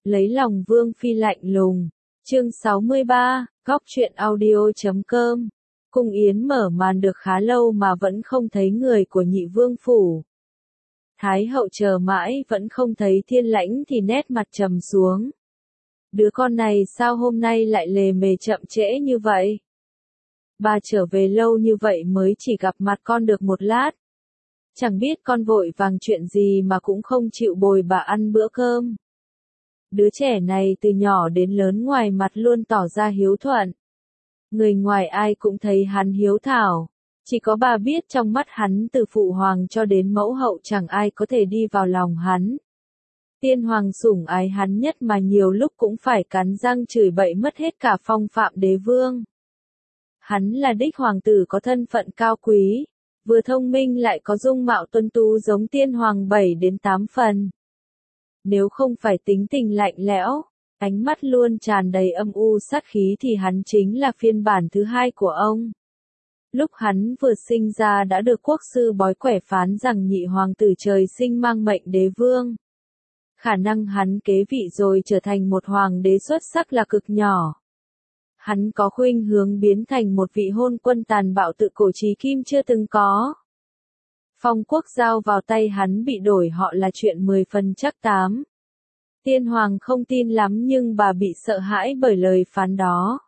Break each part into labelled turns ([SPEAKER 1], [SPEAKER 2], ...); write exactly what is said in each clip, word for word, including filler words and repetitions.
[SPEAKER 1] Lấy lòng Vương Phi lạnh lùng. Chương sáu mươi ba, góc truyện audio chấm com. Cung yến mở màn được khá lâu mà vẫn không thấy người của nhị vương phủ. Thái hậu chờ mãi vẫn không thấy Thiên Lãnh thì nét mặt trầm xuống. Đứa con này sao hôm nay lại lề mề chậm trễ như vậy? Bà trở về lâu như vậy mới chỉ gặp mặt con được một lát. Chẳng biết con vội vàng chuyện gì mà cũng không chịu bồi bà ăn bữa cơm. Đứa trẻ này từ nhỏ đến lớn ngoài mặt luôn tỏ ra hiếu thuận. Người ngoài ai cũng thấy hắn hiếu thảo. Chỉ có bà biết trong mắt hắn từ phụ hoàng cho đến mẫu hậu chẳng ai có thể đi vào lòng hắn. Tiên hoàng sủng ái hắn nhất mà nhiều lúc cũng phải cắn răng chửi bậy mất hết cả phong phạm đế vương. Hắn là đích hoàng tử có thân phận cao quý, vừa thông minh lại có dung mạo tuấn tú giống tiên hoàng bảy đến tám phần. Nếu không phải tính tình lạnh lẽo, ánh mắt luôn tràn đầy âm u sát khí thì hắn chính là phiên bản thứ hai của ông. Lúc hắn vừa sinh ra đã được quốc sư bói quẻ phán rằng nhị hoàng tử trời sinh mang mệnh đế vương. Khả năng hắn kế vị rồi trở thành một hoàng đế xuất sắc là cực nhỏ. Hắn có khuynh hướng biến thành một vị hôn quân tàn bạo tự cổ chí kim chưa từng có. Phong quốc giao vào tay hắn bị đổi họ là chuyện mười phần chắc tám. Tiên hoàng không tin lắm nhưng bà bị sợ hãi bởi lời phán đó.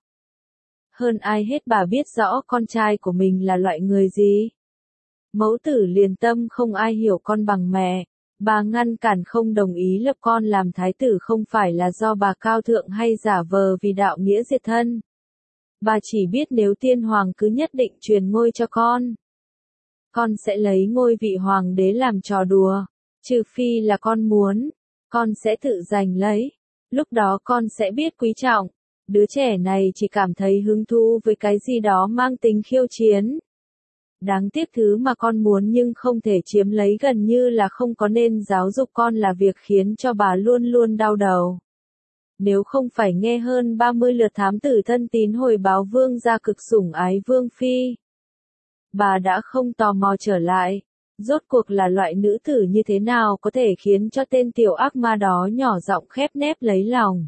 [SPEAKER 1] Hơn ai hết bà biết rõ con trai của mình là loại người gì. Mẫu tử liền tâm không ai hiểu con bằng mẹ. Bà ngăn cản không đồng ý lập con làm thái tử không phải là do bà cao thượng hay giả vờ vì đạo nghĩa diệt thân. Bà chỉ biết nếu tiên hoàng cứ nhất định truyền ngôi cho con, con sẽ lấy ngôi vị hoàng đế làm trò đùa. Trừ phi là con muốn, con sẽ tự giành lấy. Lúc đó con sẽ biết quý trọng. Đứa trẻ này chỉ cảm thấy hứng thú với cái gì đó mang tính khiêu chiến. Đáng tiếc thứ mà con muốn nhưng không thể chiếm lấy gần như là không có, nên giáo dục con là việc khiến cho bà luôn luôn đau đầu. Nếu không phải nghe hơn ba mươi lượt thám tử thân tín hồi báo vương gia cực sủng ái vương phi, bà đã không tò mò trở lại. Rốt cuộc là loại nữ tử như thế nào có thể khiến cho tên tiểu ác ma đó nhỏ giọng khép nép lấy lòng.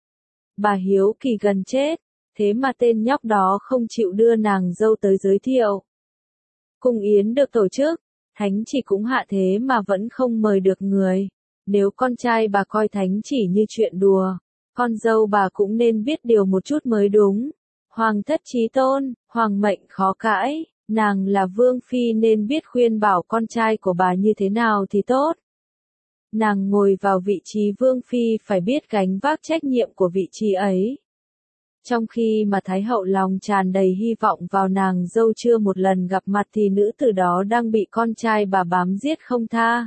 [SPEAKER 1] Bà hiếu kỳ gần chết, thế mà tên nhóc đó không chịu đưa nàng dâu tới giới thiệu. Cung yến được tổ chức, thánh chỉ cũng hạ thế mà vẫn không mời được người. Nếu con trai bà coi thánh chỉ như chuyện đùa, con dâu bà cũng nên biết điều một chút mới đúng. Hoàng thất chí tôn, hoàng mệnh khó cãi, nàng là vương phi nên biết khuyên bảo con trai của bà như thế nào thì tốt. Nàng ngồi vào vị trí vương phi phải biết gánh vác trách nhiệm của vị trí ấy. Trong khi mà Thái hậu lòng tràn đầy hy vọng vào nàng dâu chưa một lần gặp mặt thì nữ tử đó đang bị con trai bà bám giết không tha.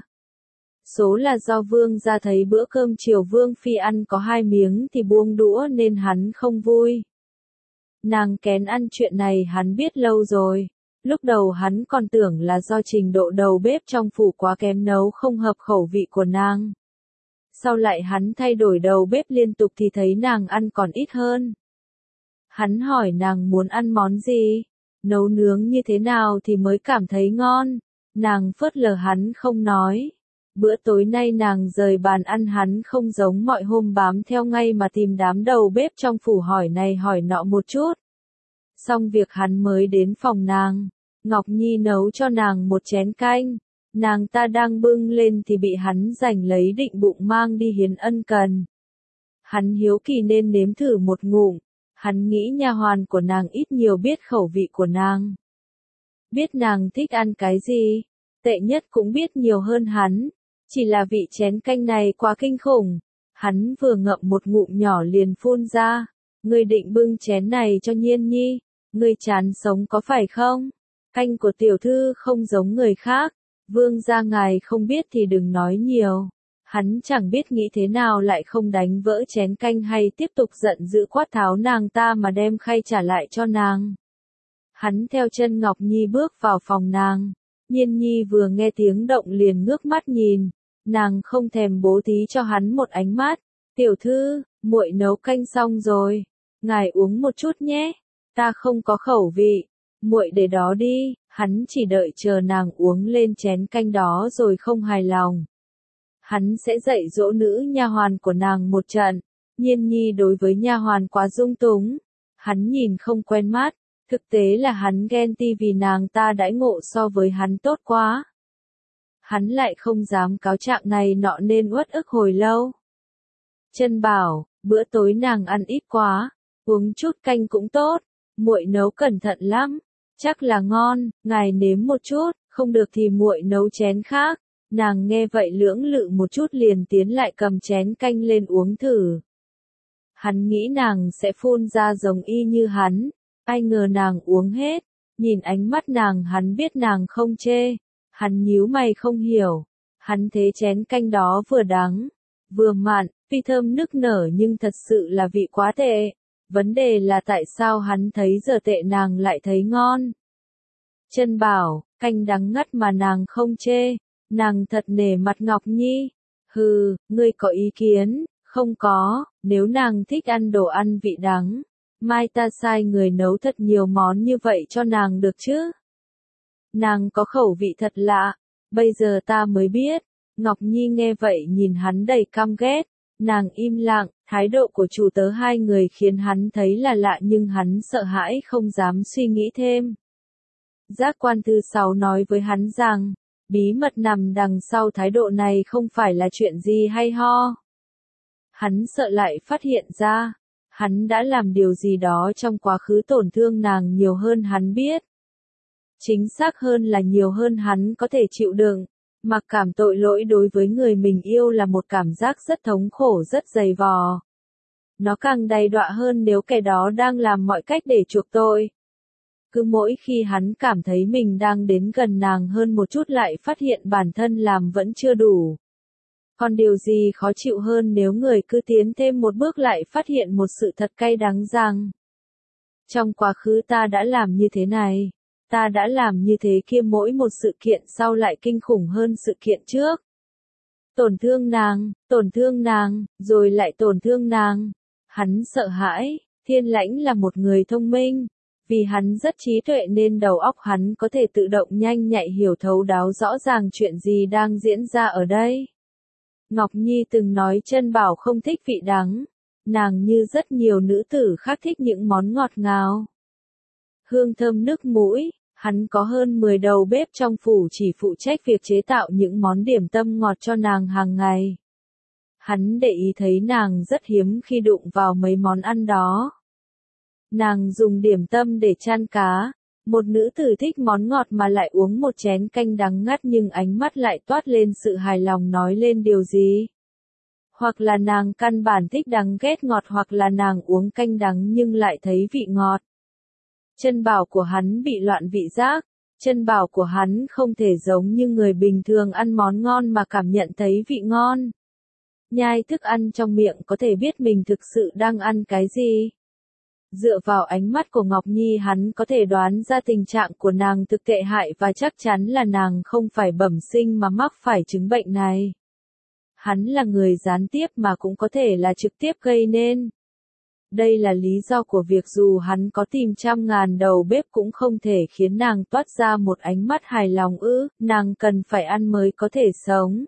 [SPEAKER 1] Số là do vương gia thấy bữa cơm chiều vương phi ăn có hai miếng thì buông đũa nên hắn không vui. Nàng kén ăn chuyện này hắn biết lâu rồi. Lúc đầu hắn còn tưởng là do trình độ đầu bếp trong phủ quá kém nấu không hợp khẩu vị của nàng. Sau lại hắn thay đổi đầu bếp liên tục thì thấy nàng ăn còn ít hơn. Hắn hỏi nàng muốn ăn món gì, nấu nướng như thế nào thì mới cảm thấy ngon. Nàng phớt lờ hắn không nói. Bữa tối nay nàng rời bàn ăn hắn không giống mọi hôm bám theo ngay mà tìm đám đầu bếp trong phủ hỏi này hỏi nọ một chút. Xong việc hắn mới đến phòng nàng. Ngọc Nhi nấu cho nàng một chén canh. Nàng ta đang bưng lên thì bị hắn giành lấy định bụng mang đi hiến ân cần. Hắn hiếu kỳ nên nếm thử một ngụm. Hắn nghĩ nha hoàn của nàng ít nhiều biết khẩu vị của nàng. Biết nàng thích ăn cái gì, tệ nhất cũng biết nhiều hơn hắn. Chỉ là vị chén canh này quá kinh khủng. Hắn vừa ngậm một ngụm nhỏ liền phun ra. Ngươi định bưng chén này cho Nhiên Nhi, ngươi chán sống có phải không? Canh của tiểu thư không giống người khác. Vương gia ngài không biết thì đừng nói nhiều. Hắn chẳng biết nghĩ thế nào lại không đánh vỡ chén canh hay tiếp tục giận dữ quát tháo nàng ta mà đem khay trả lại cho nàng. Hắn theo chân Ngọc Nhi bước vào phòng nàng. Nhiên Nhi vừa nghe tiếng động liền ngước mắt nhìn. Nàng không thèm bố thí cho hắn một ánh mắt. Tiểu thư, muội nấu canh xong rồi. Ngài uống một chút nhé. Ta không có khẩu vị. Muội để đó đi. Hắn chỉ đợi chờ nàng uống lên chén canh đó rồi không hài lòng. hắn sẽ dạy dỗ nữ nha hoàn của nàng một trận. Nhiên Nhi đối với nha hoàn quá dung túng, hắn nhìn không quen mắt, thực tế là hắn ghen ti vì nàng ta đãi ngộ so với hắn tốt quá. Hắn lại không dám cáo trạng này nọ nên uất ức hồi lâu. Chân bảo, bữa tối nàng ăn ít quá, uống chút canh cũng tốt, muội nấu cẩn thận lắm, chắc là ngon, ngài nếm một chút, không được thì muội nấu chén khác. Nàng nghe vậy lưỡng lự một chút liền tiến lại cầm chén canh lên uống thử. Hắn nghĩ nàng sẽ phun ra giống y như hắn, ai ngờ nàng uống hết, nhìn ánh mắt nàng hắn biết nàng không chê, hắn nhíu mày không hiểu, hắn thấy chén canh đó vừa đắng, vừa mặn, tuy thơm nức nở nhưng thật sự là vị quá tệ, vấn đề là tại sao hắn thấy giờ tệ nàng lại thấy ngon. Chân bảo, canh đắng ngắt mà nàng không chê, nàng thật nể mặt Ngọc Nhi, hừ, ngươi có ý kiến? Không có, nếu nàng thích ăn đồ ăn vị đắng, mai ta sai người nấu thật nhiều món như vậy cho nàng được chứ. Nàng có khẩu vị thật lạ, bây giờ ta mới biết. Ngọc Nhi nghe vậy nhìn hắn đầy căm ghét, nàng im lặng, thái độ của chủ tớ hai người khiến hắn thấy là lạ nhưng hắn sợ hãi không dám suy nghĩ thêm. Giác quan thứ sáu nói với hắn rằng, bí mật nằm đằng sau thái độ này không phải là chuyện gì hay ho. Hắn sợ lại phát hiện ra, hắn đã làm điều gì đó trong quá khứ tổn thương nàng nhiều hơn hắn biết. Chính xác hơn là nhiều hơn hắn có thể chịu đựng, mặc cảm tội lỗi đối với người mình yêu là một cảm giác rất thống khổ rất dày vò. Nó càng đầy đọa hơn nếu kẻ đó đang làm mọi cách để chuộc tội. Cứ mỗi khi hắn cảm thấy mình đang đến gần nàng hơn một chút lại phát hiện bản thân làm vẫn chưa đủ. Còn điều gì khó chịu hơn nếu người cứ tiến thêm một bước lại phát hiện một sự thật cay đắng rằng trong quá khứ ta đã làm như thế này, ta đã làm như thế kia, mỗi một sự kiện sau lại kinh khủng hơn sự kiện trước. Tổn thương nàng, tổn thương nàng, rồi lại tổn thương nàng. Hắn sợ hãi, Thiên Lãnh là một người thông minh. Vì hắn rất trí tuệ nên đầu óc hắn có thể tự động nhanh nhạy hiểu thấu đáo rõ ràng chuyện gì đang diễn ra ở đây. Ngọc Nhi từng nói Chân Bảo không thích vị đắng, nàng như rất nhiều nữ tử khác thích những món ngọt ngào. Hương thơm nức mũi, hắn có hơn mười đầu bếp trong phủ chỉ phụ trách việc chế tạo những món điểm tâm ngọt cho nàng hàng ngày. Hắn để ý thấy nàng rất hiếm khi đụng vào mấy món ăn đó. Nàng dùng điểm tâm để chan cá, một nữ tử thích món ngọt mà lại uống một chén canh đắng ngắt nhưng ánh mắt lại toát lên sự hài lòng nói lên điều gì. Hoặc là nàng căn bản thích đắng ghét ngọt hoặc là nàng uống canh đắng nhưng lại thấy vị ngọt. Chân Bảo của hắn bị loạn vị giác, chân bảo của hắn không thể giống như người bình thường ăn món ngon mà cảm nhận thấy vị ngon. Nhai thức ăn trong miệng có thể biết mình thực sự đang ăn cái gì. Dựa vào ánh mắt của Ngọc Nhi hắn có thể đoán ra tình trạng của nàng thực tệ hại và chắc chắn là nàng không phải bẩm sinh mà mắc phải chứng bệnh này. Hắn là người gián tiếp mà cũng có thể là trực tiếp gây nên. Đây là lý do của việc dù hắn có tìm trăm ngàn đầu bếp cũng không thể khiến nàng toát ra một ánh mắt hài lòng ư, nàng cần phải ăn mới có thể sống.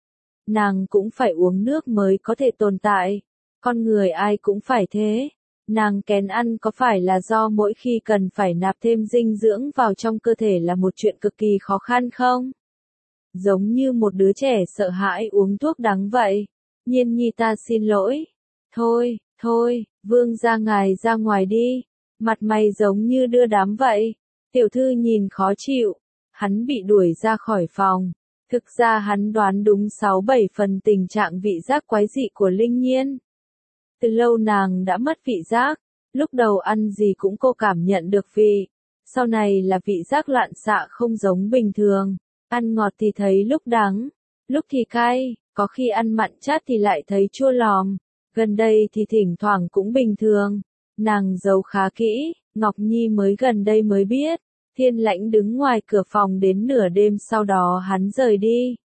[SPEAKER 1] Nàng cũng phải uống nước mới có thể tồn tại. Con người ai cũng phải thế. Nàng kén ăn có phải là do mỗi khi cần phải nạp thêm dinh dưỡng vào trong cơ thể là một chuyện cực kỳ khó khăn không? Giống như một đứa trẻ sợ hãi uống thuốc đắng vậy. Nhiên Nhi ta xin lỗi. Thôi, thôi, vương gia ngài ra ngoài đi. Mặt mày giống như đưa đám vậy. Tiểu thư nhìn khó chịu. Hắn bị đuổi ra khỏi phòng. Thực ra hắn đoán đúng sáu bảy phần tình trạng vị giác quái dị của Linh Nhiên. Từ lâu nàng đã mất vị giác, lúc đầu ăn gì cũng cô cảm nhận được vị, sau này là vị giác loạn xạ không giống bình thường, ăn ngọt thì thấy lúc đắng, lúc thì cay, có khi ăn mặn chát thì lại thấy chua lòm, gần đây thì thỉnh thoảng cũng bình thường, nàng giấu khá kỹ, Ngọc Nhi mới gần đây mới biết, Thiên Lãnh đứng ngoài cửa phòng đến nửa đêm sau đó hắn rời đi.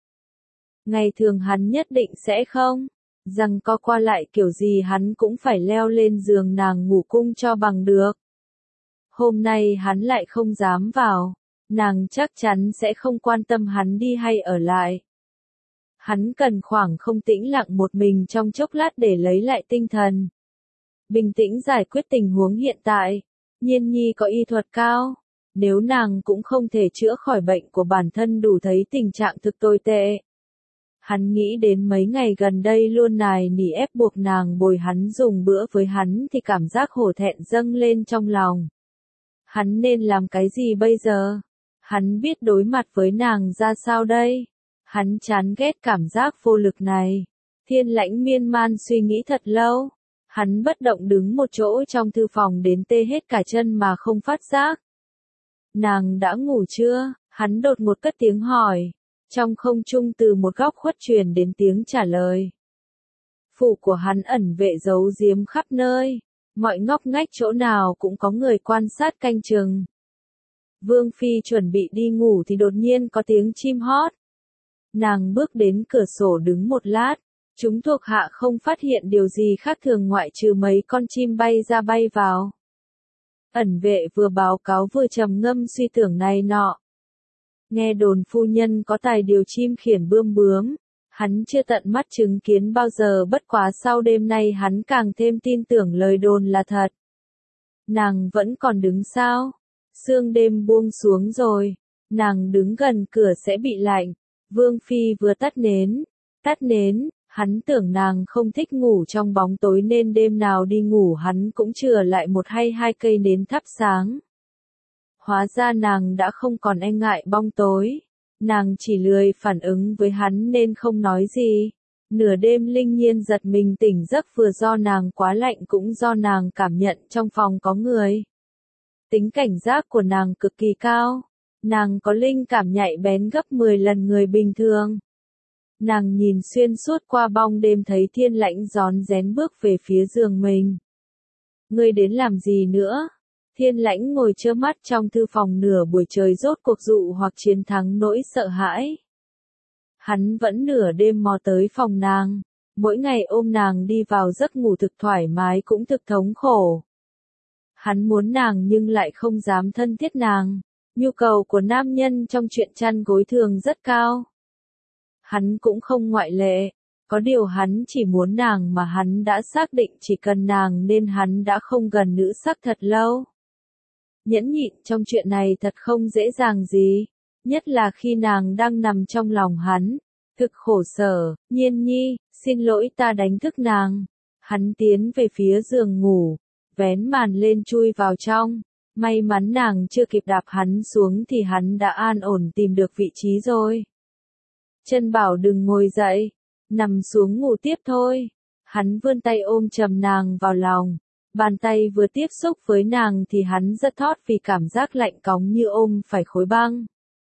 [SPEAKER 1] Ngày thường hắn nhất định sẽ không. Rằng có qua lại kiểu gì hắn cũng phải leo lên giường nàng ngủ cung cho bằng được. Hôm nay hắn lại không dám vào, nàng chắc chắn sẽ không quan tâm hắn đi hay ở lại. Hắn cần khoảng không tĩnh lặng một mình trong chốc lát để lấy lại tinh thần. Bình tĩnh giải quyết tình huống hiện tại. Nhiên Nhi có y thuật cao. Nếu nàng cũng không thể chữa khỏi bệnh của bản thân đủ thấy tình trạng thực tồi tệ. Hắn nghĩ đến mấy ngày gần đây luôn nài nỉ ép buộc nàng bồi hắn dùng bữa với hắn thì cảm giác hổ thẹn dâng lên trong lòng. Hắn nên làm cái gì bây giờ? Hắn biết đối mặt với nàng ra sao đây? Hắn chán ghét cảm giác vô lực này. Thiên Lãnh miên man suy nghĩ thật lâu. Hắn bất động đứng một chỗ trong thư phòng đến tê hết cả chân mà không phát giác. Nàng đã ngủ chưa? Hắn đột ngột cất tiếng hỏi. Trong không trung từ một góc khuất truyền đến tiếng trả lời. Phủ của hắn ẩn vệ giấu giếm khắp nơi. Mọi ngóc ngách chỗ nào cũng có người quan sát canh chừng. Vương Phi chuẩn bị đi ngủ thì đột nhiên có tiếng chim hót. Nàng bước đến cửa sổ đứng một lát. Chúng thuộc hạ không phát hiện điều gì khác thường ngoại trừ mấy con chim bay ra bay vào. Ẩn vệ vừa báo cáo vừa trầm ngâm suy tưởng này nọ. Nghe đồn phu nhân có tài điều chim khiển bươm bướm. Hắn chưa tận mắt chứng kiến bao giờ, bất quá sau đêm nay hắn càng thêm tin tưởng lời đồn là thật. Nàng vẫn còn đứng sao? Sương đêm buông xuống rồi. Nàng đứng gần cửa sẽ bị lạnh. Vương Phi vừa tắt nến. Tắt nến, hắn tưởng nàng không thích ngủ trong bóng tối nên đêm nào đi ngủ hắn cũng chừa lại một hay hai cây nến thắp sáng. Hóa ra nàng đã không còn e ngại bóng tối. Nàng chỉ lười phản ứng với hắn nên không nói gì. Nửa đêm Linh Nhiên giật mình tỉnh giấc vừa do nàng quá lạnh cũng do nàng cảm nhận trong phòng có người. Tính cảnh giác của nàng cực kỳ cao. Nàng có linh cảm nhạy bén gấp mười lần người bình thường. Nàng nhìn xuyên suốt qua bóng đêm thấy Thiên Lãnh rón rén bước về phía giường mình. Ngươi đến làm gì nữa? Thiên Lãnh ngồi trơ mắt trong thư phòng nửa buổi trời rốt cuộc dụ hoặc chiến thắng nỗi sợ hãi. Hắn vẫn nửa đêm mò tới phòng nàng. Mỗi ngày ôm nàng đi vào giấc ngủ thực thoải mái cũng thực thống khổ. Hắn muốn nàng nhưng lại không dám thân thiết nàng. Nhu cầu của nam nhân trong chuyện chăn gối thường rất cao. Hắn cũng không ngoại lệ. Có điều hắn chỉ muốn nàng mà hắn đã xác định chỉ cần nàng nên hắn đã không gần nữ sắc thật lâu. Nhẫn nhịn trong chuyện này thật không dễ dàng gì. Nhất là khi nàng đang nằm trong lòng hắn. Thực khổ sở. Nhiên Nhi, xin lỗi ta đánh thức nàng. Hắn tiến về phía giường ngủ. Vén màn lên chui vào trong. May mắn nàng chưa kịp đạp hắn xuống thì hắn đã an ổn tìm được vị trí rồi. Chân bảo đừng ngồi dậy. Nằm xuống ngủ tiếp thôi. Hắn vươn tay ôm chầm nàng vào lòng. Bàn tay vừa tiếp xúc với nàng thì hắn giật thót vì cảm giác lạnh cóng như ôm phải khối băng.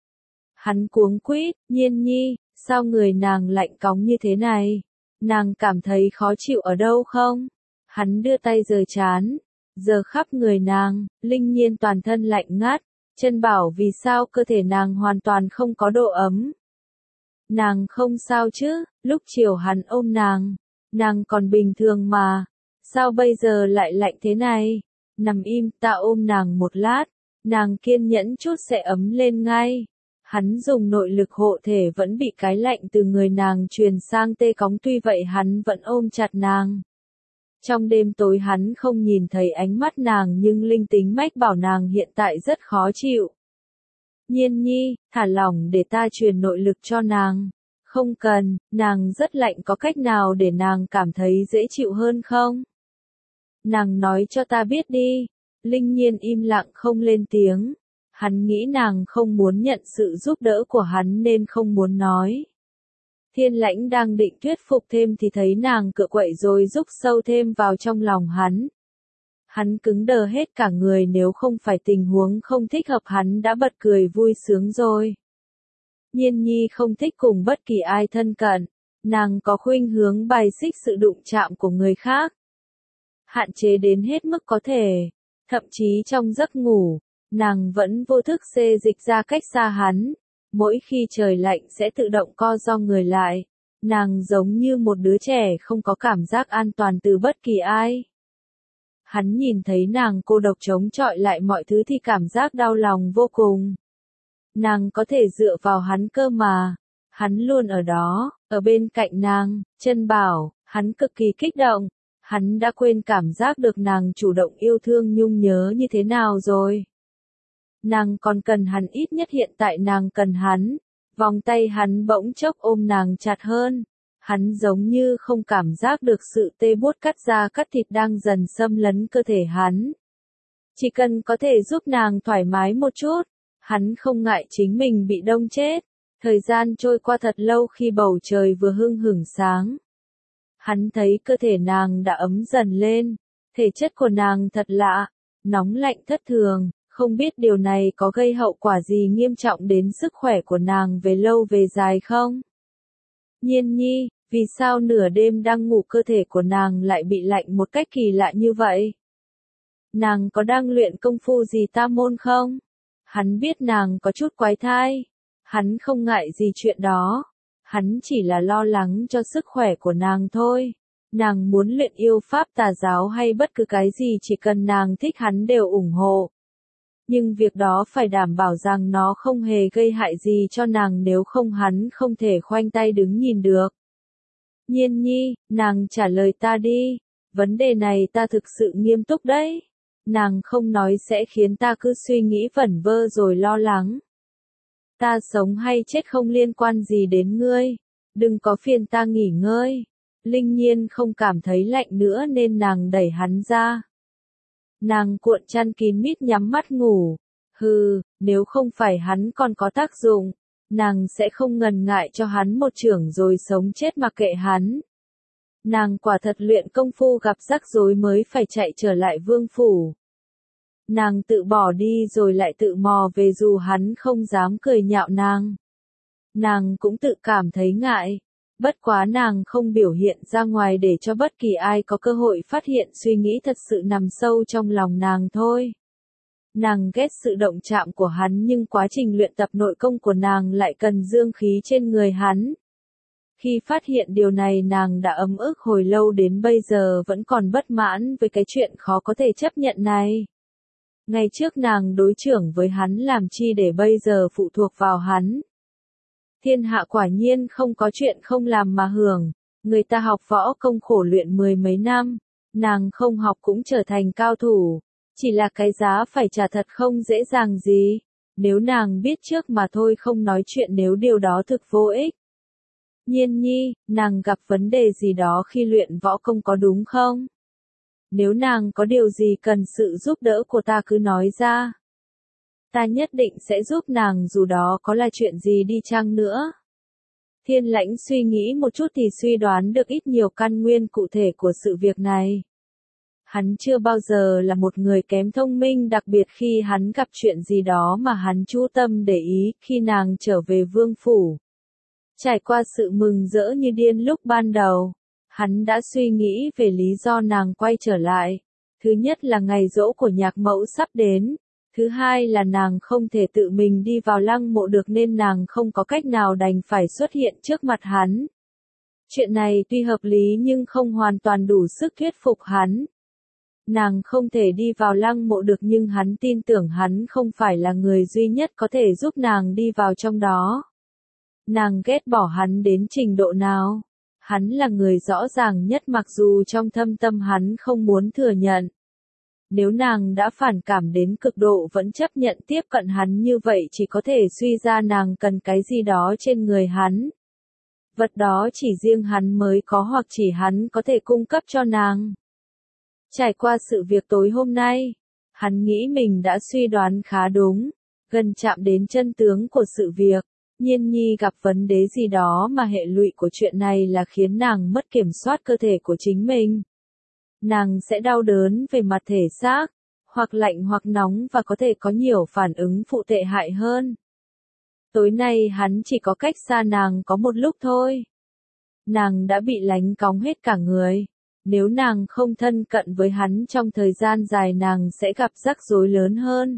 [SPEAKER 1] Hắn cuống quýt, Nhiên Nhi, sao người nàng lạnh cóng như thế này? Nàng cảm thấy khó chịu ở đâu không? Hắn đưa tay rời trán, giờ khắp người nàng, Linh Nhiên toàn thân lạnh ngắt. Chân bảo vì sao cơ thể nàng hoàn toàn không có độ ấm. Nàng không sao chứ, lúc chiều hắn ôm nàng, nàng còn bình thường mà. Sao bây giờ lại lạnh thế này? Nằm im, ta ôm nàng một lát, nàng kiên nhẫn chút sẽ ấm lên ngay. Hắn dùng nội lực hộ thể vẫn bị cái lạnh từ người nàng truyền sang tê cóng, tuy vậy hắn vẫn ôm chặt nàng. Trong đêm tối hắn không nhìn thấy ánh mắt nàng nhưng linh tính mách bảo nàng hiện tại rất khó chịu. Nhiên Nhi, thả lỏng để ta truyền nội lực cho nàng. Không cần, nàng rất lạnh, có cách nào để nàng cảm thấy dễ chịu hơn không? Nàng nói cho ta biết đi. Linh Nhiên im lặng không lên tiếng. Hắn nghĩ nàng không muốn nhận sự giúp đỡ của hắn nên không muốn nói. Thiên Lãnh đang định thuyết phục thêm thì thấy nàng cựa quậy rồi rúc sâu thêm vào trong lòng hắn. Hắn cứng đờ hết cả người, nếu không phải tình huống không thích hợp hắn đã bật cười vui sướng rồi. Nhiên Nhi không thích cùng bất kỳ ai thân cận. Nàng có khuynh hướng bài xích sự đụng chạm của người khác. Hạn chế đến hết mức có thể. Thậm chí trong giấc ngủ, nàng vẫn vô thức xê dịch ra cách xa hắn. Mỗi khi trời lạnh sẽ tự động co ro người lại. Nàng giống như một đứa trẻ không có cảm giác an toàn từ bất kỳ ai. Hắn nhìn thấy nàng cô độc chống chọi lại mọi thứ thì cảm giác đau lòng vô cùng. Nàng có thể dựa vào hắn cơ mà. Hắn luôn ở đó, ở bên cạnh nàng, Chân Bảo, hắn cực kỳ kích động. Hắn đã quên cảm giác được nàng chủ động yêu thương nhung nhớ như thế nào rồi. Nàng còn cần hắn, ít nhất hiện tại nàng cần hắn. Vòng tay hắn bỗng chốc ôm nàng chặt hơn. Hắn giống như không cảm giác được sự tê buốt cắt da cắt thịt đang dần xâm lấn cơ thể hắn. Chỉ cần có thể giúp nàng thoải mái một chút, hắn không ngại chính mình bị đông chết. Thời gian trôi qua thật lâu khi bầu trời vừa hưng hửng sáng. Hắn thấy cơ thể nàng đã ấm dần lên, thể chất của nàng thật lạ, nóng lạnh thất thường, không biết điều này có gây hậu quả gì nghiêm trọng đến sức khỏe của nàng về lâu về dài không? Nhiên Nhi, vì sao nửa đêm đang ngủ cơ thể của nàng lại bị lạnh một cách kỳ lạ như vậy? Nàng có đang luyện công phu gì ta môn không? Hắn biết nàng có chút quái thai. Hắn không ngại gì chuyện đó. Hắn chỉ là lo lắng cho sức khỏe của nàng thôi. Nàng muốn luyện yêu pháp tà giáo hay bất cứ cái gì chỉ cần nàng thích hắn đều ủng hộ. Nhưng việc đó phải đảm bảo rằng nó không hề gây hại gì cho nàng, nếu không hắn không thể khoanh tay đứng nhìn được. Nhiên Nhi, nàng trả lời ta đi. Vấn đề này ta thực sự nghiêm túc đấy. Nàng không nói sẽ khiến ta cứ suy nghĩ vẩn vơ rồi lo lắng. Ta sống hay chết không liên quan gì đến ngươi. Đừng có phiền ta nghỉ ngơi. Linh Nhiên không cảm thấy lạnh nữa nên nàng đẩy hắn ra. Nàng cuộn chăn kín mít nhắm mắt ngủ. Hừ, nếu không phải hắn còn có tác dụng, nàng sẽ không ngần ngại cho hắn một chưởng rồi sống chết mặc kệ hắn. Nàng quả thật luyện công phu gặp rắc rối mới phải chạy trở lại vương phủ. Nàng tự bỏ đi rồi lại tự mò về dù hắn không dám cười nhạo nàng. Nàng cũng tự cảm thấy ngại. Bất quá nàng không biểu hiện ra ngoài để cho bất kỳ ai có cơ hội phát hiện suy nghĩ thật sự nằm sâu trong lòng nàng thôi. Nàng ghét sự động chạm của hắn nhưng quá trình luyện tập nội công của nàng lại cần dương khí trên người hắn. Khi phát hiện điều này nàng đã ấm ức hồi lâu, đến bây giờ vẫn còn bất mãn với cái chuyện khó có thể chấp nhận này. Ngày trước nàng đối chưởng với hắn làm chi để bây giờ phụ thuộc vào hắn. Thiên hạ quả nhiên không có chuyện không làm mà hưởng, người ta học võ công khổ luyện mười mấy năm, nàng không học cũng trở thành cao thủ, chỉ là cái giá phải trả thật không dễ dàng gì, nếu nàng biết trước mà thôi không nói chuyện nếu điều đó thực vô ích. Nhiên Nhi, nàng gặp vấn đề gì đó khi luyện võ công có đúng không? Nếu nàng có điều gì cần sự giúp đỡ của ta cứ nói ra. Ta nhất định sẽ giúp nàng dù đó có là chuyện gì đi chăng nữa. Thiên Lãnh suy nghĩ một chút thì suy đoán được ít nhiều căn nguyên cụ thể của sự việc này. Hắn chưa bao giờ là một người kém thông minh, đặc biệt khi hắn gặp chuyện gì đó mà hắn chú tâm để ý. Khi nàng trở về vương phủ, trải qua sự mừng rỡ như điên lúc ban đầu, hắn đã suy nghĩ về lý do nàng quay trở lại. Thứ nhất là ngày giỗ của nhạc mẫu sắp đến. Thứ hai là nàng không thể tự mình đi vào lăng mộ được nên nàng không có cách nào đành phải xuất hiện trước mặt hắn. Chuyện này tuy hợp lý nhưng không hoàn toàn đủ sức thuyết phục hắn. Nàng không thể đi vào lăng mộ được nhưng hắn tin tưởng hắn không phải là người duy nhất có thể giúp nàng đi vào trong đó. Nàng ghét bỏ hắn đến trình độ nào? Hắn là người rõ ràng nhất mặc dù trong thâm tâm hắn không muốn thừa nhận. Nếu nàng đã phản cảm đến cực độ vẫn chấp nhận tiếp cận hắn như vậy chỉ có thể suy ra nàng cần cái gì đó trên người hắn. Vật đó chỉ riêng hắn mới có hoặc chỉ hắn có thể cung cấp cho nàng. Trải qua sự việc tối hôm nay, hắn nghĩ mình đã suy đoán khá đúng, gần chạm đến chân tướng của sự việc. Nhiên Nhi gặp vấn đề gì đó mà hệ lụy của chuyện này là khiến nàng mất kiểm soát cơ thể của chính mình. Nàng sẽ đau đớn về mặt thể xác, hoặc lạnh hoặc nóng và có thể có nhiều phản ứng phụ tệ hại hơn. Tối nay hắn chỉ có cách xa nàng có một lúc thôi. Nàng đã bị lánh cóng hết cả người. Nếu nàng không thân cận với hắn trong thời gian dài nàng sẽ gặp rắc rối lớn hơn.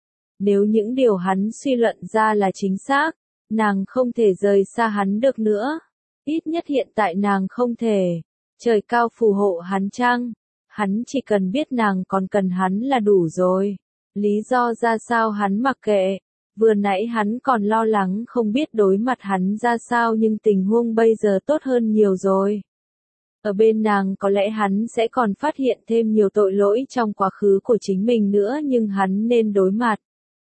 [SPEAKER 1] Nếu những điều hắn suy luận ra là chính xác, nàng không thể rời xa hắn được nữa. Ít nhất hiện tại nàng không thể. Trời cao phù hộ hắn chăng? Hắn chỉ cần biết nàng còn cần hắn là đủ rồi. Lý do ra sao hắn mặc kệ. Vừa nãy hắn còn lo lắng không biết đối mặt hắn ra sao nhưng tình huống bây giờ tốt hơn nhiều rồi. Ở bên nàng có lẽ hắn sẽ còn phát hiện thêm nhiều tội lỗi trong quá khứ của chính mình nữa nhưng hắn nên đối mặt.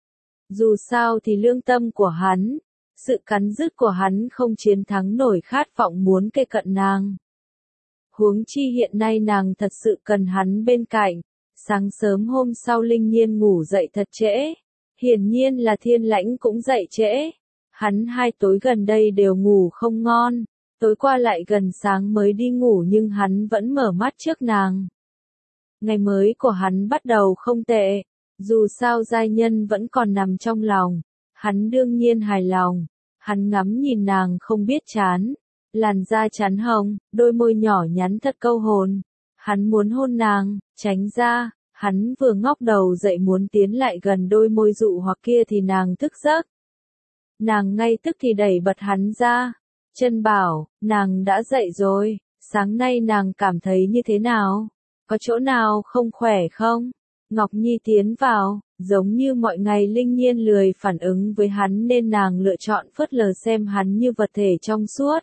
[SPEAKER 1] Dù sao thì lương tâm của hắn, sự cắn rứt của hắn không chiến thắng nổi khát vọng muốn kề cận nàng. Huống chi hiện nay nàng thật sự cần hắn bên cạnh. Sáng sớm hôm sau Linh Nhiên ngủ dậy thật trễ. Hiển nhiên là Thiên Lãnh cũng dậy trễ. Hắn hai tối gần đây đều ngủ không ngon. Tối qua lại gần sáng mới đi ngủ nhưng hắn vẫn mở mắt trước nàng. Ngày mới của hắn bắt đầu không tệ. Dù sao giai nhân vẫn còn nằm trong lòng. Hắn đương nhiên hài lòng. Hắn ngắm nhìn nàng không biết chán. Làn da chắn hồng, đôi môi nhỏ nhắn thật câu hồn. Hắn muốn hôn nàng, tránh ra. Hắn vừa ngóc đầu dậy muốn tiến lại gần đôi môi dụ hoặc kia thì nàng thức giấc. Nàng ngay tức thì đẩy bật hắn ra. Chân bảo, nàng đã dậy rồi, sáng nay nàng cảm thấy như thế nào? Có chỗ nào không khỏe không? Ngọc Nhi tiến vào, giống như mọi ngày Linh Nhiên lười phản ứng với hắn nên nàng lựa chọn phớt lờ xem hắn như vật thể trong suốt.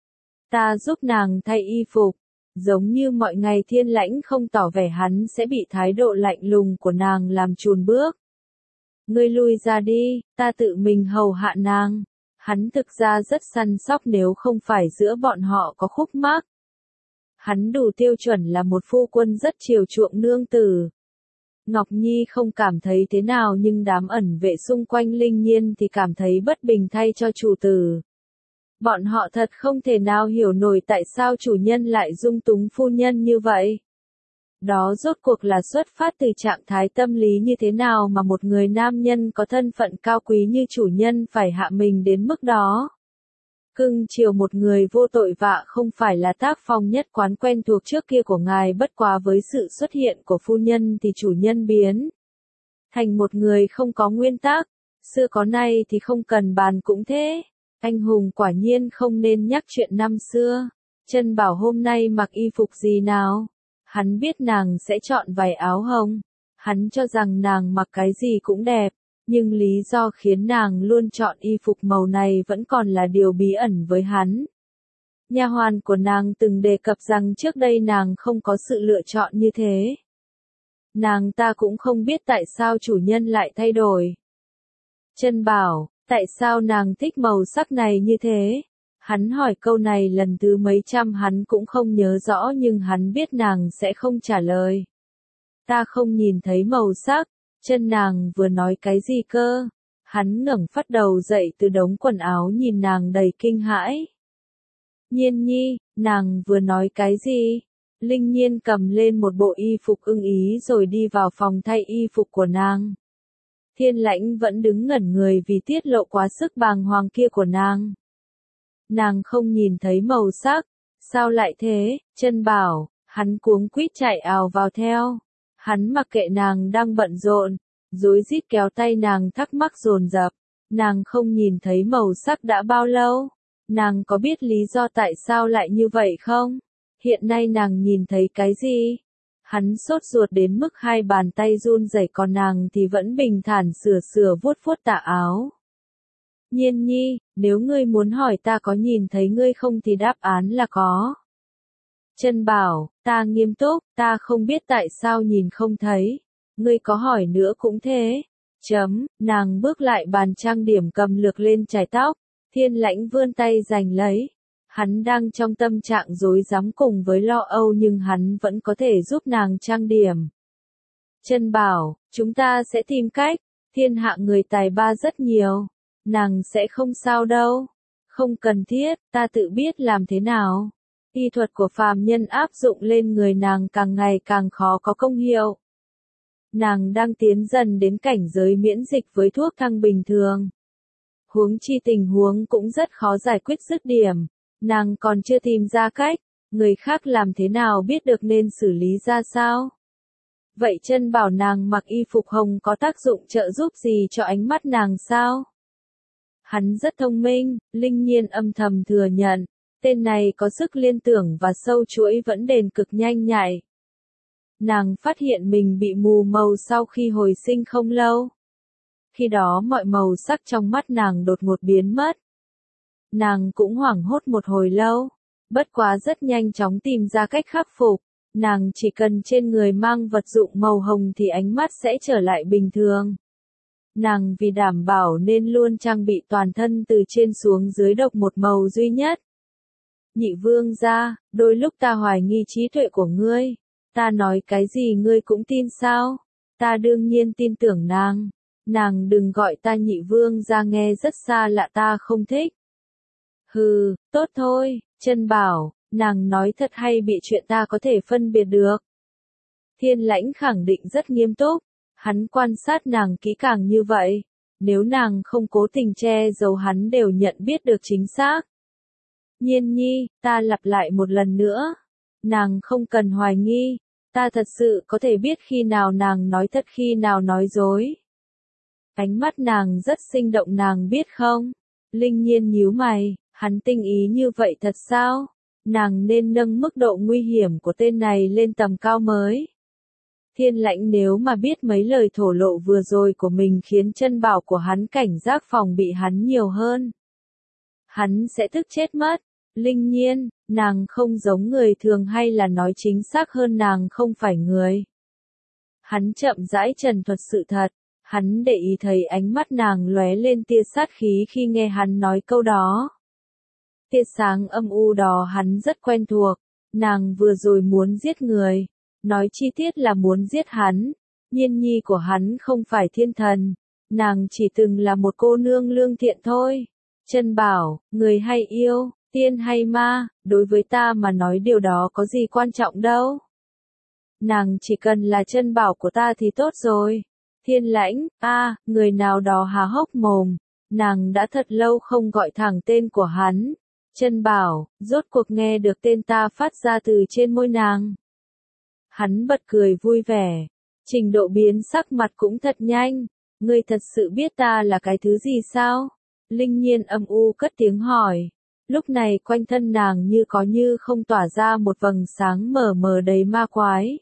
[SPEAKER 1] Ta giúp nàng thay y phục. Giống như mọi ngày Thiên Lãnh không tỏ vẻ hắn sẽ bị thái độ lạnh lùng của nàng làm chùn bước. Ngươi lui ra đi, ta tự mình hầu hạ nàng. Hắn thực ra rất săn sóc nếu không phải giữa bọn họ có khúc mắc. Hắn đủ tiêu chuẩn là một phu quân rất chiều chuộng nương tử. Ngọc Nhi không cảm thấy thế nào nhưng đám ẩn vệ xung quanh Linh Nhiên thì cảm thấy bất bình thay cho chủ tử. Bọn họ thật không thể nào hiểu nổi tại sao chủ nhân lại dung túng phu nhân như vậy. Đó rốt cuộc là xuất phát từ trạng thái tâm lý như thế nào mà một người nam nhân có thân phận cao quý như chủ nhân phải hạ mình đến mức đó. Cưng chiều một người vô tội vạ không phải là tác phong nhất quán quen thuộc trước kia của ngài, bất quá với sự xuất hiện của phu nhân thì chủ nhân biến thành một người không có nguyên tắc, xưa có nay thì không cần bàn cũng thế. Anh hùng quả nhiên không nên nhắc chuyện năm xưa. Chân bảo hôm nay mặc y phục gì nào? Hắn biết nàng sẽ chọn vải áo hồng. Hắn cho rằng nàng mặc cái gì cũng đẹp. Nhưng lý do khiến nàng luôn chọn y phục màu này vẫn còn là điều bí ẩn với hắn. Nha hoàn của nàng từng đề cập rằng trước đây nàng không có sự lựa chọn như thế. Nàng ta cũng không biết tại sao chủ nhân lại thay đổi. Chân bảo, tại sao nàng thích màu sắc này như thế? Hắn hỏi câu này lần thứ mấy trăm hắn cũng không nhớ rõ nhưng hắn biết nàng sẽ không trả lời. Ta không nhìn thấy màu sắc. Chân nàng vừa nói cái gì cơ? Hắn ngẩng phát đầu dậy từ đống quần áo nhìn nàng đầy kinh hãi. Nhiên Nhi, nàng vừa nói cái gì? Linh Nhiên cầm lên một bộ y phục ưng ý rồi đi vào phòng thay y phục của nàng. Thiên Lãnh vẫn đứng ngẩn người vì tiết lộ quá sức bàng hoàng kia của nàng. Nàng không nhìn thấy màu sắc. Sao lại thế? Chân bảo, hắn cuống quýt chạy ào vào theo. Hắn mặc kệ nàng đang bận rộn, rối rít kéo tay nàng thắc mắc dồn dập. Nàng không nhìn thấy màu sắc đã bao lâu? Nàng có biết lý do tại sao lại như vậy không? Hiện nay nàng nhìn thấy cái gì? Hắn sốt ruột đến mức hai bàn tay run rẩy còn nàng thì vẫn bình thản sửa sửa vuốt vuốt tà áo. Nhiên Nhi, nếu ngươi muốn hỏi ta có nhìn thấy ngươi không thì đáp án là có. Chân bảo, ta nghiêm túc, ta không biết tại sao nhìn không thấy. Ngươi có hỏi nữa cũng thế. Chấm, nàng bước lại bàn trang điểm cầm lược lên chải tóc. Thiên Lãnh vươn tay giành lấy. Hắn đang trong tâm trạng rối rắm cùng với lo âu nhưng hắn vẫn có thể giúp nàng trang điểm. Chân bảo, chúng ta sẽ tìm cách. Thiên hạ người tài ba rất nhiều. Nàng sẽ không sao đâu. Không cần thiết, ta tự biết làm thế nào. Y thuật của phàm nhân áp dụng lên người nàng càng ngày càng khó có công hiệu. Nàng đang tiến dần đến cảnh giới miễn dịch với thuốc thang bình thường. Huống chi tình huống cũng rất khó giải quyết dứt điểm. Nàng còn chưa tìm ra cách, người khác làm thế nào biết được nên xử lý ra sao? Vậy chân bảo nàng mặc y phục hồng có tác dụng trợ giúp gì cho ánh mắt nàng sao? Hắn rất thông minh, Linh Nhiên âm thầm thừa nhận. Tên này có sức liên tưởng và sâu chuỗi vẫn đền cực nhanh nhạy. Nàng phát hiện mình bị mù màu sau khi hồi sinh không lâu. Khi đó mọi màu sắc trong mắt nàng đột ngột biến mất. Nàng cũng hoảng hốt một hồi lâu, bất quá rất nhanh chóng tìm ra cách khắc phục. Nàng chỉ cần trên người mang vật dụng màu hồng thì ánh mắt sẽ trở lại bình thường. Nàng vì đảm bảo nên luôn trang bị toàn thân từ trên xuống dưới độc một màu duy nhất. Nhị vương gia, đôi lúc ta hoài nghi trí tuệ của ngươi. Ta nói cái gì ngươi cũng tin sao? Ta đương nhiên tin tưởng nàng. Nàng đừng gọi ta nhị vương gia nghe rất xa lạ, ta không thích. Hừ, tốt thôi, Chân Bảo, nàng nói thật hay bị chuyện ta có thể phân biệt được. Thiên Lãnh khẳng định rất nghiêm túc, hắn quan sát nàng kỹ càng như vậy, nếu nàng không cố tình che giấu hắn đều nhận biết được chính xác. Nhiên nhi, ta lặp lại một lần nữa, nàng không cần hoài nghi, ta thật sự có thể biết khi nào nàng nói thật khi nào nói dối. Ánh mắt nàng rất sinh động, nàng biết không? Linh Nhiên nhíu mày, hắn tinh ý như vậy thật sao? Nàng nên nâng mức độ nguy hiểm của tên này lên tầm cao mới. Thiên Lãnh nếu mà biết mấy lời thổ lộ vừa rồi của mình khiến Chân Bảo của hắn cảnh giác phòng bị hắn nhiều hơn. Hắn sẽ tức chết mất. Linh Nhiên, nàng không giống người thường, hay là nói chính xác hơn nàng không phải người. Hắn chậm rãi trần thuật sự thật, hắn để ý thấy ánh mắt nàng lóe lên tia sát khí khi nghe hắn nói câu đó. Tia sáng âm u đó hắn rất quen thuộc, nàng vừa rồi muốn giết người, nói chi tiết là muốn giết hắn. Nhiên nhi của hắn không phải thiên thần, nàng chỉ từng là một cô nương lương thiện thôi. Chân Bảo, người hay yêu, tiên hay ma, đối với ta mà nói điều đó có gì quan trọng đâu. Nàng chỉ cần là Chân Bảo của ta thì tốt rồi. Thiên Lãnh, a, à, người nào đó há hốc mồm, nàng đã thật lâu không gọi thẳng tên của hắn. Chân Bảo, rốt cuộc nghe được tên ta phát ra từ trên môi nàng. Hắn bật cười vui vẻ, trình độ biến sắc mặt cũng thật nhanh. Ngươi thật sự biết ta là cái thứ gì sao? Linh Nhiên âm u cất tiếng hỏi. Lúc này quanh thân nàng như có như không tỏa ra một vầng sáng mờ mờ đầy ma quái.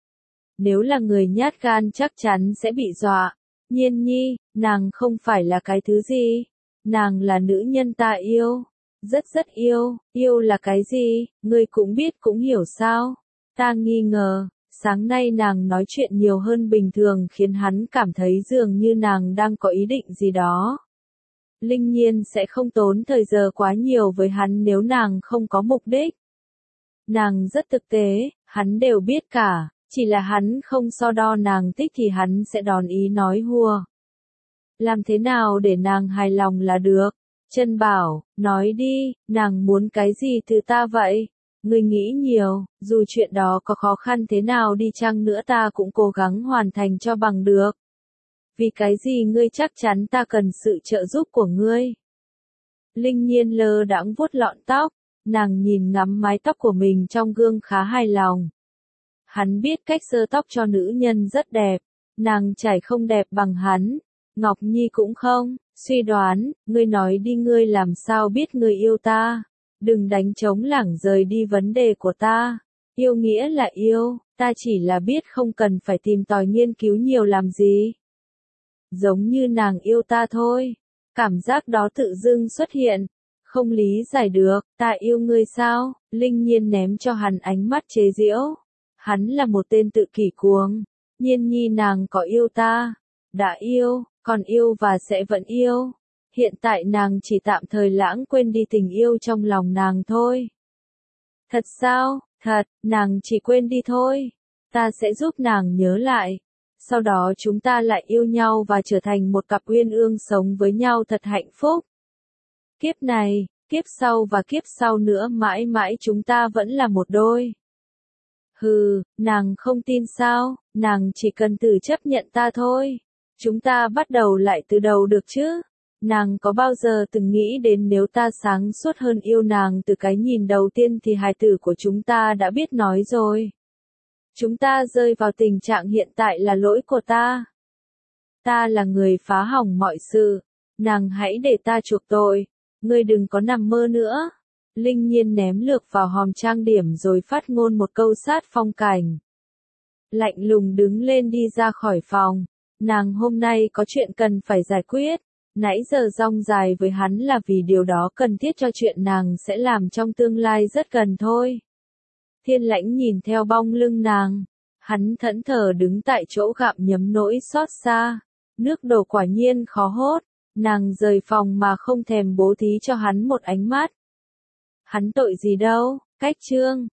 [SPEAKER 1] Nếu là người nhát gan chắc chắn sẽ bị dọa. Nhiên nhi, nàng không phải là cái thứ gì. Nàng là nữ nhân ta yêu. Rất rất yêu, yêu là cái gì, ngươi cũng biết cũng hiểu sao. Ta nghi ngờ, sáng nay nàng nói chuyện nhiều hơn bình thường khiến hắn cảm thấy dường như nàng đang có ý định gì đó. Linh Nhiên sẽ không tốn thời giờ quá nhiều với hắn nếu nàng không có mục đích. Nàng rất thực tế, hắn đều biết cả, chỉ là hắn không so đo nàng thích thì hắn sẽ đòn ý nói hùa. Làm thế nào để nàng hài lòng là được. Chân Bảo, nói đi, nàng muốn cái gì từ ta vậy? Ngươi nghĩ nhiều, dù chuyện đó có khó khăn thế nào đi chăng nữa ta cũng cố gắng hoàn thành cho bằng được. Vì cái gì ngươi chắc chắn ta cần sự trợ giúp của ngươi? Linh Nhiên lơ đãng vuốt lọn tóc, nàng nhìn ngắm mái tóc của mình trong gương khá hài lòng. Hắn biết cách sơ tóc cho nữ nhân rất đẹp, nàng chải không đẹp bằng hắn, Ngọc Nhi cũng không. Suy đoán, ngươi nói đi, ngươi làm sao biết ngươi yêu ta? Đừng đánh trống lảng rời đi vấn đề của ta. Yêu nghĩa là yêu, ta chỉ là biết không cần phải tìm tòi nghiên cứu nhiều làm gì. Giống như nàng yêu ta thôi. Cảm giác đó tự dưng xuất hiện. Không lý giải được, ta yêu ngươi sao? Linh Nhiên ném cho hắn ánh mắt chế giễu. Hắn là một tên tự kỷ cuồng. Nhiên nhi nàng có yêu ta? Đã yêu. Còn yêu và sẽ vẫn yêu. Hiện tại nàng chỉ tạm thời lãng quên đi tình yêu trong lòng nàng thôi. Thật sao? Thật, nàng chỉ quên đi thôi. Ta sẽ giúp nàng nhớ lại. Sau đó chúng ta lại yêu nhau và trở thành một cặp uyên ương sống với nhau thật hạnh phúc. Kiếp này, kiếp sau và kiếp sau nữa mãi mãi chúng ta vẫn là một đôi. Hừ, nàng không tin sao? Nàng chỉ cần tự chấp nhận ta thôi. Chúng ta bắt đầu lại từ đầu được chứ? Nàng có bao giờ từng nghĩ đến nếu ta sáng suốt hơn yêu nàng từ cái nhìn đầu tiên thì hài tử của chúng ta đã biết nói rồi. Chúng ta rơi vào tình trạng hiện tại là lỗi của ta. Ta là người phá hỏng mọi sự. Nàng hãy để ta chuộc tội. Ngươi đừng có nằm mơ nữa. Linh Nhiên ném lược vào hòm trang điểm rồi phát ngôn một câu sát phong cảnh. Lạnh lùng đứng lên đi ra khỏi phòng. Nàng hôm nay có chuyện cần phải giải quyết, nãy giờ rong dài với hắn là vì điều đó cần thiết cho chuyện nàng sẽ làm trong tương lai rất gần thôi. Thiên Lãnh nhìn theo bóng lưng nàng, hắn thẫn thờ đứng tại chỗ gặm nhấm nỗi xót xa. Nước đổ quả nhiên khó hốt, nàng rời phòng mà không thèm bố thí cho hắn một ánh mắt. Hắn tội gì đâu, cách chương.